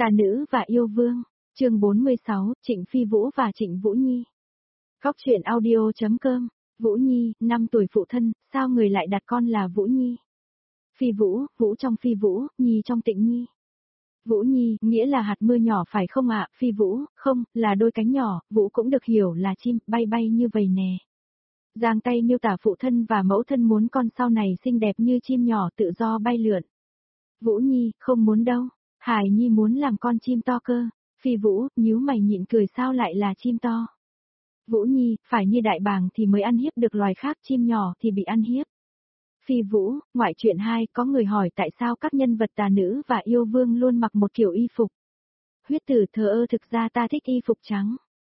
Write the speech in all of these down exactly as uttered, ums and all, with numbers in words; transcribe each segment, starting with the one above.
Tà nữ và yêu vương, chương bốn mươi sáu, Trịnh Phi Vũ và Trịnh Vũ Nhi. Góc truyện audio.com, Vũ Nhi, năm tuổi phụ thân, sao người lại đặt con là Vũ Nhi? Phi Vũ, Vũ trong Phi Vũ, Nhi trong Tịnh Nhi. Vũ Nhi, nghĩa là hạt mưa nhỏ phải không ạ? Phi Vũ, không, là đôi cánh nhỏ, Vũ cũng được hiểu là chim, bay bay như vậy nè. Giang tay miêu tả phụ thân và mẫu thân muốn con sau này xinh đẹp như chim nhỏ tự do bay lượn. Vũ Nhi, không muốn đâu. Hải Nhi muốn làm con chim to cơ. Phi Vũ, nhíu mày nhịn cười sao lại là chim to. Vũ Nhi, phải như đại bàng thì mới ăn hiếp được loài khác, chim nhỏ thì bị ăn hiếp. Phi Vũ, ngoại truyện hai, có người hỏi tại sao các nhân vật tà nữ và yêu vương luôn mặc một kiểu y phục. Huyết Tử thờ ơ, thực ra ta thích y phục trắng.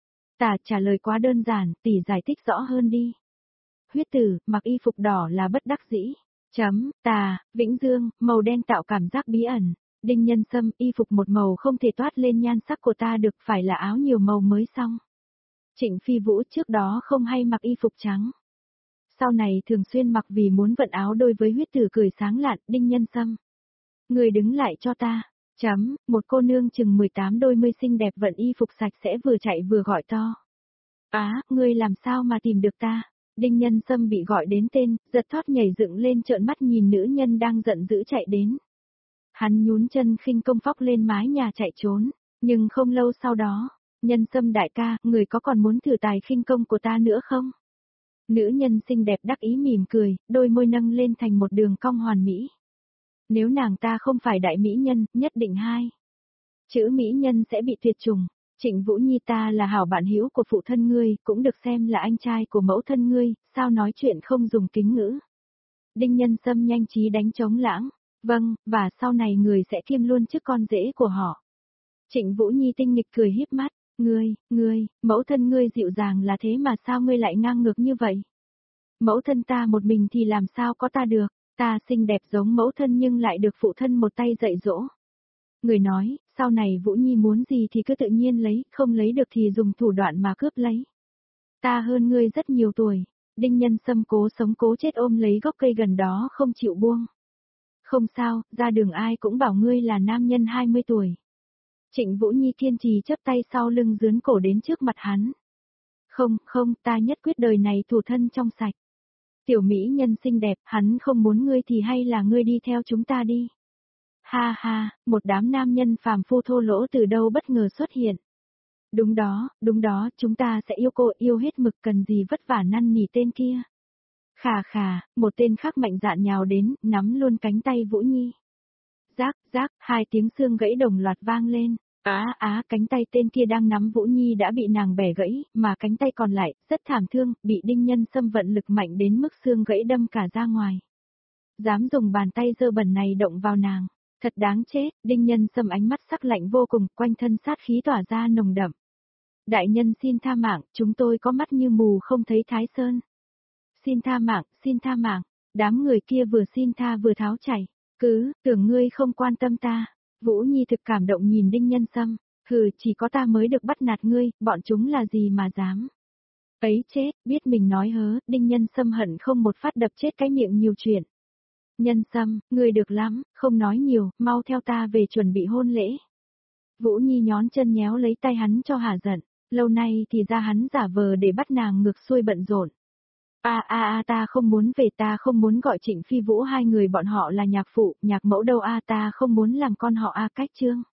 Tà trả lời quá đơn giản, tỷ giải thích rõ hơn đi. Huyết Tử, mặc y phục đỏ là bất đắc dĩ. Chấm, Tà, Vĩnh Dương, màu đen tạo cảm giác bí ẩn. Đinh Nhân Sâm, y phục một màu không thể toát lên nhan sắc của ta được, phải là áo nhiều màu mới xong. Trịnh Phi Vũ trước đó không hay mặc y phục trắng. Sau này thường xuyên mặc vì muốn vận áo đôi với Huyết Tử cười sáng lạn. Đinh Nhân Sâm, người đứng lại cho ta. Chấm, một cô nương chừng mười tám đôi mươi xinh đẹp vận y phục sạch sẽ vừa chạy vừa gọi to. Á, à, ngươi làm sao mà tìm được ta? Đinh Nhân Sâm bị gọi đến tên, giật thót nhảy dựng lên trợn mắt nhìn nữ nhân đang giận dữ chạy đến. Hắn nhún chân khinh công phóc lên mái nhà chạy trốn, nhưng không lâu sau đó, Nhân Sâm đại ca, người có còn muốn thử tài khinh công của ta nữa không? Nữ nhân xinh đẹp đắc ý mỉm cười, đôi môi nâng lên thành một đường cong hoàn mỹ. Nếu nàng ta không phải đại mỹ nhân, nhất định hai chữ mỹ nhân sẽ bị tuyệt chủng. Trịnh Vũ Nhi, ta là hảo bạn hữu của phụ thân ngươi, cũng được xem là anh trai của mẫu thân ngươi, sao nói chuyện không dùng kính ngữ. Đinh Nhân Sâm nhanh trí đánh trống lãng. Vâng, và sau này người sẽ kiêm luôn chức con rể của họ. Trịnh Vũ Nhi tinh nghịch cười híp mắt, ngươi, ngươi, mẫu thân ngươi dịu dàng là thế mà sao ngươi lại ngang ngược như vậy? Mẫu thân ta một mình thì làm sao có ta được, ta xinh đẹp giống mẫu thân nhưng lại được phụ thân một tay dạy dỗ. Người nói, sau này Vũ Nhi muốn gì thì cứ tự nhiên lấy, không lấy được thì dùng thủ đoạn mà cướp lấy. Ta hơn ngươi rất nhiều tuổi. Đinh Nhân Sâm cố sống cố chết ôm lấy gốc cây gần đó không chịu buông. Không sao, ra đường ai cũng bảo ngươi là nam nhân hai mươi tuổi. Trịnh Vũ Nhi kiên trì chấp tay sau lưng dướn cổ đến trước mặt hắn. Không, không, ta nhất quyết đời này thủ thân trong sạch. Tiểu mỹ nhân xinh đẹp, hắn không muốn ngươi thì hay là ngươi đi theo chúng ta đi. Ha ha, một đám nam nhân phàm phu thô lỗ từ đâu bất ngờ xuất hiện. Đúng đó, đúng đó, chúng ta sẽ yêu cô yêu hết mực, cần gì vất vả năn nỉ tên kia. Khà khà, một tên khác mạnh dạn nhào đến, nắm luôn cánh tay Vũ Nhi. Rác, rác, hai tiếng xương gãy đồng loạt vang lên. Á á, cánh tay tên kia đang nắm Vũ Nhi đã bị nàng bẻ gãy, mà cánh tay còn lại, rất thảm thương, bị Đinh Nhân Sâm vận lực mạnh đến mức xương gãy đâm cả ra ngoài. Dám dùng bàn tay dơ bẩn này động vào nàng, thật đáng chết. Đinh Nhân Sâm ánh mắt sắc lạnh vô cùng, quanh thân sát khí tỏa ra nồng đậm. Đại nhân xin tha mạng, chúng tôi có mắt như mù không thấy Thái Sơn. Xin tha mạng, xin tha mạng, đám người kia vừa xin tha vừa tháo chảy, cứ, tưởng ngươi không quan tâm ta. Vũ Nhi thực cảm động nhìn Đinh Nhân Sâm, hừ, chỉ có ta mới được bắt nạt ngươi, bọn chúng là gì mà dám. Ấy chết, biết mình nói hớ, Đinh Nhân Sâm hận không một phát đập chết cái miệng nhiều chuyện. Nhân Sâm, ngươi được lắm, không nói nhiều, mau theo ta về chuẩn bị hôn lễ. Vũ Nhi nhón chân nhéo lấy tay hắn cho hả giận, lâu nay thì ra hắn giả vờ để bắt nàng ngược xuôi bận rộn. A a a ta không muốn về, ta không muốn gọi Trịnh Phi Vũ hai người bọn họ là nhạc phụ, nhạc mẫu đâu a, ta không muốn làm con họ a, cách chương.